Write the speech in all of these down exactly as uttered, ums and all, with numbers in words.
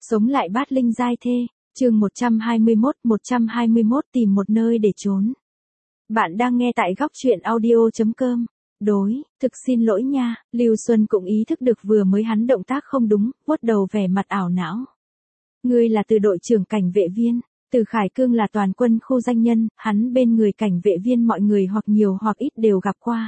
Sống lại bát linh giai thê, chương một trăm hai mươi mốt, một trăm hai mươi mốt tìm một nơi để trốn. Bạn đang nghe tại góc truyện audio chấm com. Đối, thực xin lỗi nha, Lưu Xuân cũng ý thức được vừa mới hắn động tác không đúng, vuốt đầu vẻ mặt ảo não. Ngươi là từ đội trưởng cảnh vệ viên, Từ Khải Cương là toàn quân khu danh nhân, hắn bên người cảnh vệ viên mọi người hoặc nhiều hoặc ít đều gặp qua.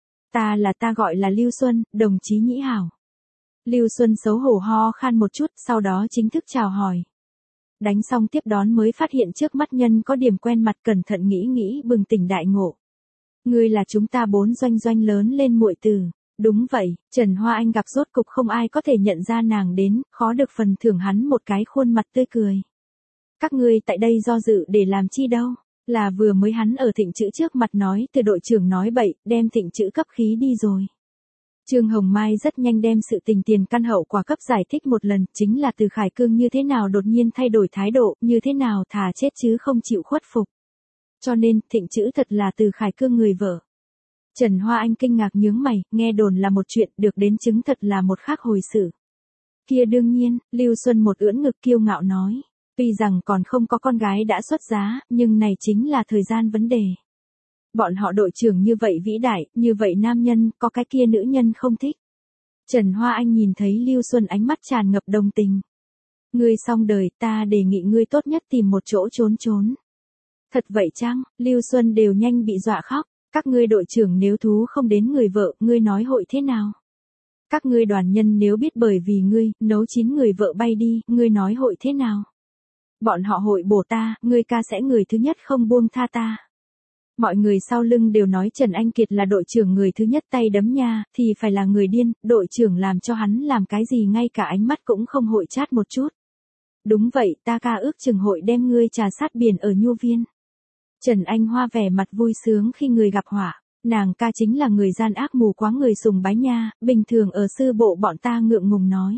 Ta là ta gọi là Lưu Xuân, đồng chí Nhĩ Hảo. Lưu Xuân xấu hổ ho khan một chút, sau đó chính thức chào hỏi. Đánh xong tiếp đón mới phát hiện trước mắt nhân có điểm quen mặt, cẩn thận nghĩ nghĩ bừng tỉnh đại ngộ. Ngươi là chúng ta bốn doanh doanh lớn lên muội tử. Đúng vậy, Trần Hoa Anh gặp rốt cục không ai có thể nhận ra nàng đến, khó được phần thưởng hắn một cái khuôn mặt tươi cười. Các ngươi tại đây do dự để làm chi đâu, là vừa mới hắn ở Thịnh Chữ trước mặt nói từ đội trưởng nói bậy, đem Thịnh Chữ cấp khí đi rồi. Trương Hồng Mai rất nhanh đem sự tình tiền căn hậu quả cấp giải thích một lần, chính là Từ Khải Cương như thế nào đột nhiên thay đổi thái độ, như thế nào thà chết chứ không chịu khuất phục. Cho nên, Thịnh Chữ thật là Từ Khải Cương người vợ. Trần Hoa Anh kinh ngạc nhướng mày, nghe đồn là một chuyện, được đến chứng thật là một khác hồi sự. Kia đương nhiên, Lưu Xuân một ưỡn ngực kiêu ngạo nói, tuy rằng còn không có con gái đã xuất giá, nhưng này chính là thời gian vấn đề. Bọn họ đội trưởng như vậy vĩ đại, như vậy nam nhân, có cái kia nữ nhân không thích. Trần Hoa Anh nhìn thấy Lưu Xuân ánh mắt tràn ngập đồng tình. Ngươi xong đời, ta đề nghị ngươi tốt nhất tìm một chỗ trốn trốn. Thật vậy chăng? Lưu Xuân đều nhanh bị dọa khóc. Các ngươi đội trưởng nếu thú không đến người vợ, ngươi nói hội thế nào? Các ngươi đoàn nhân nếu biết bởi vì ngươi, nấu chín người vợ bay đi, ngươi nói hội thế nào? Bọn họ hội bổ ta, ngươi ca sẽ người thứ nhất không buông tha ta. Mọi người sau lưng đều nói Trần Anh Kiệt là đội trưởng người thứ nhất tay đấm nha, thì phải là người điên, đội trưởng làm cho hắn làm cái gì ngay cả ánh mắt cũng không hội chát một chút. Đúng vậy, ta ca ước chừng hội đem ngươi trà sát biển ở Nhu Viên. Trần Anh Hoa vẻ mặt vui sướng khi người gặp họa, nàng ca chính là người gian ác mù quá người sùng bái nha, bình thường ở sư bộ bọn ta ngượng ngùng nói.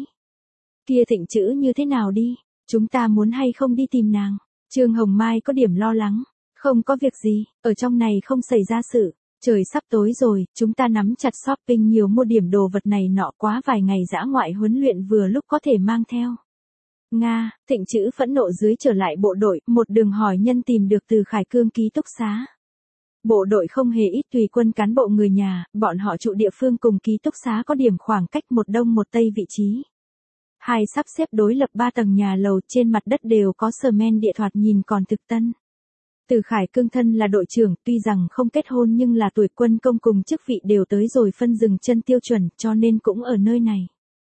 Kia Thịnh Chữ như thế nào đi, chúng ta muốn hay không đi tìm nàng? Trương Hồng Mai có điểm lo lắng, không có việc gì, ở trong này không xảy ra sự, trời sắp tối rồi, chúng ta nắm chặt shopping nhiều mua điểm đồ vật này nọ, quá vài ngày dã ngoại huấn luyện vừa lúc có thể mang theo. Nga, Thịnh Chữ phẫn nộ dưới trở lại bộ đội, một đường hỏi nhân tìm được Từ Khải Cương ký túc xá. Bộ đội không hề ít tùy quân cán bộ người nhà, bọn họ trụ địa phương cùng ký túc xá có điểm khoảng cách một đông một tây vị trí. Hai sắp xếp đối lập ba tầng nhà lầu, trên mặt đất đều có sờ men địa thoạt nhìn còn thực tân. Từ Khải Cương thân là đội trưởng, tuy rằng không kết hôn nhưng là tuổi quân công cùng chức vị đều tới rồi phân dừng chân tiêu chuẩn, cho nên cũng ở nơi này.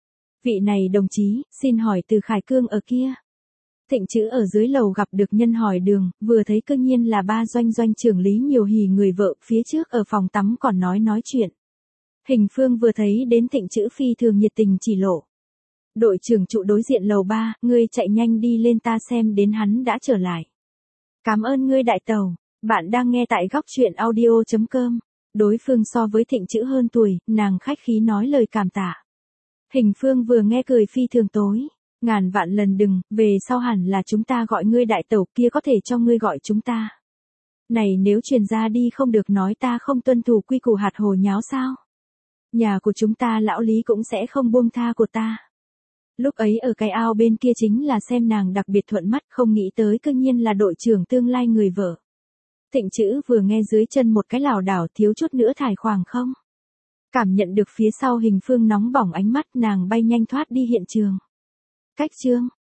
Vị này đồng chí, xin hỏi Từ Khải Cương ở kia. Thịnh Chữ ở dưới lầu gặp được nhân hỏi đường, vừa thấy cương nhiên là ba doanh doanh trưởng Lý Nhiều Hỉ người vợ, phía trước ở phòng tắm còn nói nói chuyện. Hình Phương vừa thấy đến Thịnh Chữ phi thường nhiệt tình chỉ lộ. Đội trưởng trụ đối diện lầu ba, ngươi chạy nhanh đi lên ta xem đến hắn đã trở lại. Cảm ơn ngươi đại tàu, bạn đang nghe tại góc truyện audio chấm com. Đối phương so với Thịnh Chữ hơn tuổi, nàng khách khí nói lời cảm tạ. Hình Phương vừa nghe cười phi thường tối, ngàn vạn lần đừng, về sau hẳn là chúng ta gọi ngươi đại tẩu, kia có thể cho ngươi gọi chúng ta. Này nếu truyền ra đi không được nói ta không tuân thủ quy củ hạt hồ nháo sao? Nhà của chúng ta lão Lý cũng sẽ không buông tha của ta. Lúc ấy ở cái ao bên kia chính là xem nàng đặc biệt thuận mắt, không nghĩ tới cương nhiên là đội trưởng tương lai người vợ. Thịnh Chữ vừa nghe dưới chân một cái lảo đảo thiếu chút nữa thải khoảng không. Cảm nhận được phía sau Hình Phương nóng bỏng ánh mắt, nàng bay nhanh thoát đi hiện trường. Cách chương,